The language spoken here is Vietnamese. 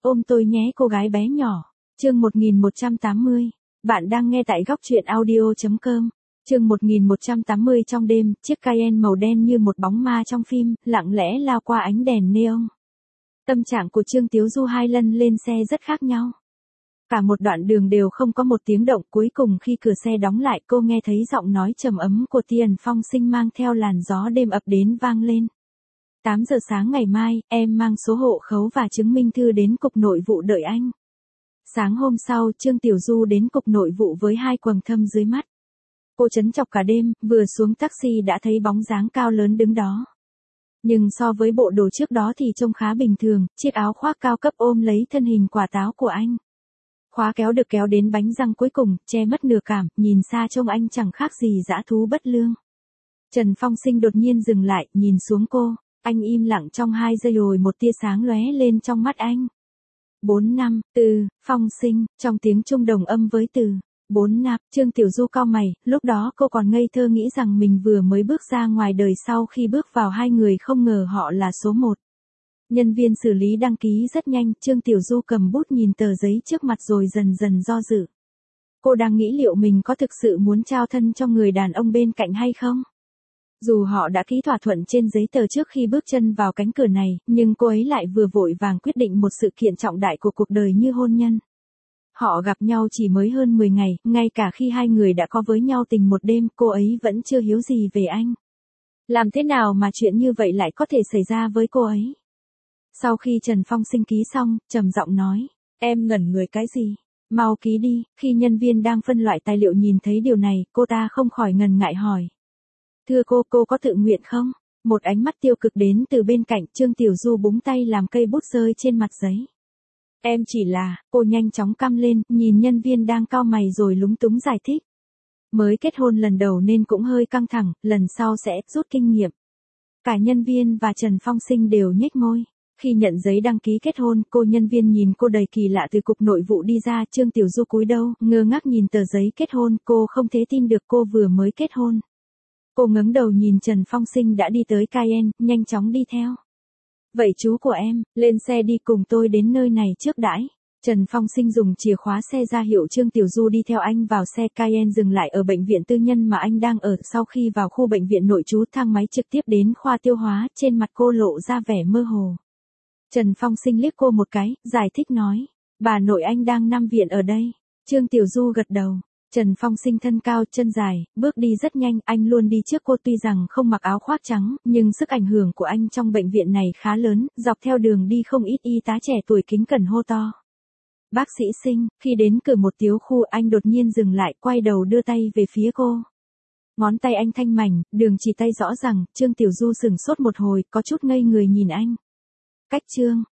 ôm tôi nhé cô gái bé nhỏ. Chương 1180. Bạn đang nghe tại góc truyện audio.com. Chương 1180 trong đêm, chiếc Cayenne màu đen như một bóng ma trong phim, lặng lẽ lao qua ánh đèn neon. Tâm trạng của Trương Tiếu Du hai lần lên xe rất khác nhau. Cả một đoạn đường đều không có một tiếng động, cuối cùng khi cửa xe đóng lại cô nghe thấy giọng nói trầm ấm của Tiền Phong Sinh mang theo làn gió đêm ập đến vang lên. 8 giờ sáng ngày mai, em mang số hộ khẩu và chứng minh thư đến cục nội vụ đợi anh. Sáng hôm sau, Trương Tiểu Du đến cục nội vụ với hai quầng thâm dưới mắt. Cô chấn chọc cả đêm, vừa xuống taxi đã thấy bóng dáng cao lớn đứng đó. Nhưng so với bộ đồ trước đó thì trông khá bình thường, chiếc áo khoác cao cấp ôm lấy thân hình quả táo của anh. Khóa kéo được kéo đến bánh răng cuối cùng, che mất nửa cảm, nhìn xa trông anh chẳng khác gì dã thú bất lương. Trần Phong Sinh đột nhiên dừng lại, nhìn xuống cô, anh im lặng trong 2 giây rồi một tia sáng lóe lên trong mắt anh. 4 năm, Phong Sinh, trong tiếng Trung đồng âm với từ 4 năm, Trương Tiểu Du cau mày, lúc đó cô còn ngây thơ nghĩ rằng mình vừa mới bước ra ngoài đời, sau khi bước vào hai người không ngờ họ là số 1. Nhân viên xử lý đăng ký rất nhanh, Trương Tiểu Du cầm bút nhìn tờ giấy trước mặt rồi dần dần do dự. Cô đang nghĩ liệu mình có thực sự muốn trao thân cho người đàn ông bên cạnh hay không? Dù họ đã ký thỏa thuận trên giấy tờ trước khi bước chân vào cánh cửa này, nhưng cô ấy lại vừa vội vàng quyết định một sự kiện trọng đại của cuộc đời như hôn nhân. Họ gặp nhau chỉ mới hơn 10 ngày, ngay cả khi hai người đã có với nhau tình một đêm, cô ấy vẫn chưa hiểu gì về anh. Làm thế nào mà chuyện như vậy lại có thể xảy ra với cô ấy? Sau khi Trần Phong Sinh ký xong, trầm giọng nói, em ngẩn người cái gì? Mau ký đi. Khi nhân viên đang phân loại tài liệu nhìn thấy điều này, cô ta không khỏi ngần ngại hỏi. Thưa cô có tự nguyện không? Một ánh mắt tiêu cực đến từ bên cạnh, Trương Tiểu Du búng tay làm cây bút rơi trên mặt giấy. Em chỉ là, cô nhanh chóng căm lên, nhìn nhân viên đang cau mày rồi lúng túng giải thích. Mới kết hôn lần đầu nên cũng hơi căng thẳng, lần sau sẽ rút kinh nghiệm. Cả nhân viên và Trần Phong Sinh đều nhếch môi. Khi nhận giấy đăng ký kết hôn, cô nhân viên nhìn cô đầy kỳ lạ từ cục nội vụ đi ra, Trương Tiểu Du cúi đầu, ngơ ngác nhìn tờ giấy kết hôn, cô không thể tin được cô vừa mới kết hôn. Cô ngẩng đầu nhìn Trần Phong Sinh đã đi tới Cayenne, nhanh chóng đi theo. Vậy chú của em, lên xe đi cùng tôi đến nơi này trước đãi. Trần Phong Sinh dùng chìa khóa xe ra hiệu Trương Tiểu Du đi theo anh vào xe. Cayenne dừng lại ở bệnh viện tư nhân mà anh đang ở. Sau khi vào khu bệnh viện nội trú, thang máy trực tiếp đến khoa tiêu hóa, trên mặt cô lộ ra vẻ mơ hồ. Trần Phong Sinh liếc cô một cái, giải thích nói, bà nội anh đang nằm viện ở đây. Trương Tiểu Du gật đầu. Trần Phong Sinh thân cao, chân dài, bước đi rất nhanh, anh luôn đi trước cô, tuy rằng không mặc áo khoác trắng, nhưng sức ảnh hưởng của anh trong bệnh viện này khá lớn, dọc theo đường đi không ít y tá trẻ tuổi kính cẩn hô to. Bác sĩ Sinh, khi đến cửa một tiểu khu anh đột nhiên dừng lại, quay đầu đưa tay về phía cô. Ngón tay anh thanh mảnh, đường chỉ tay rõ ràng, Trương Tiểu Du sửng sốt một hồi, có chút ngây người nhìn anh. Cách Trương,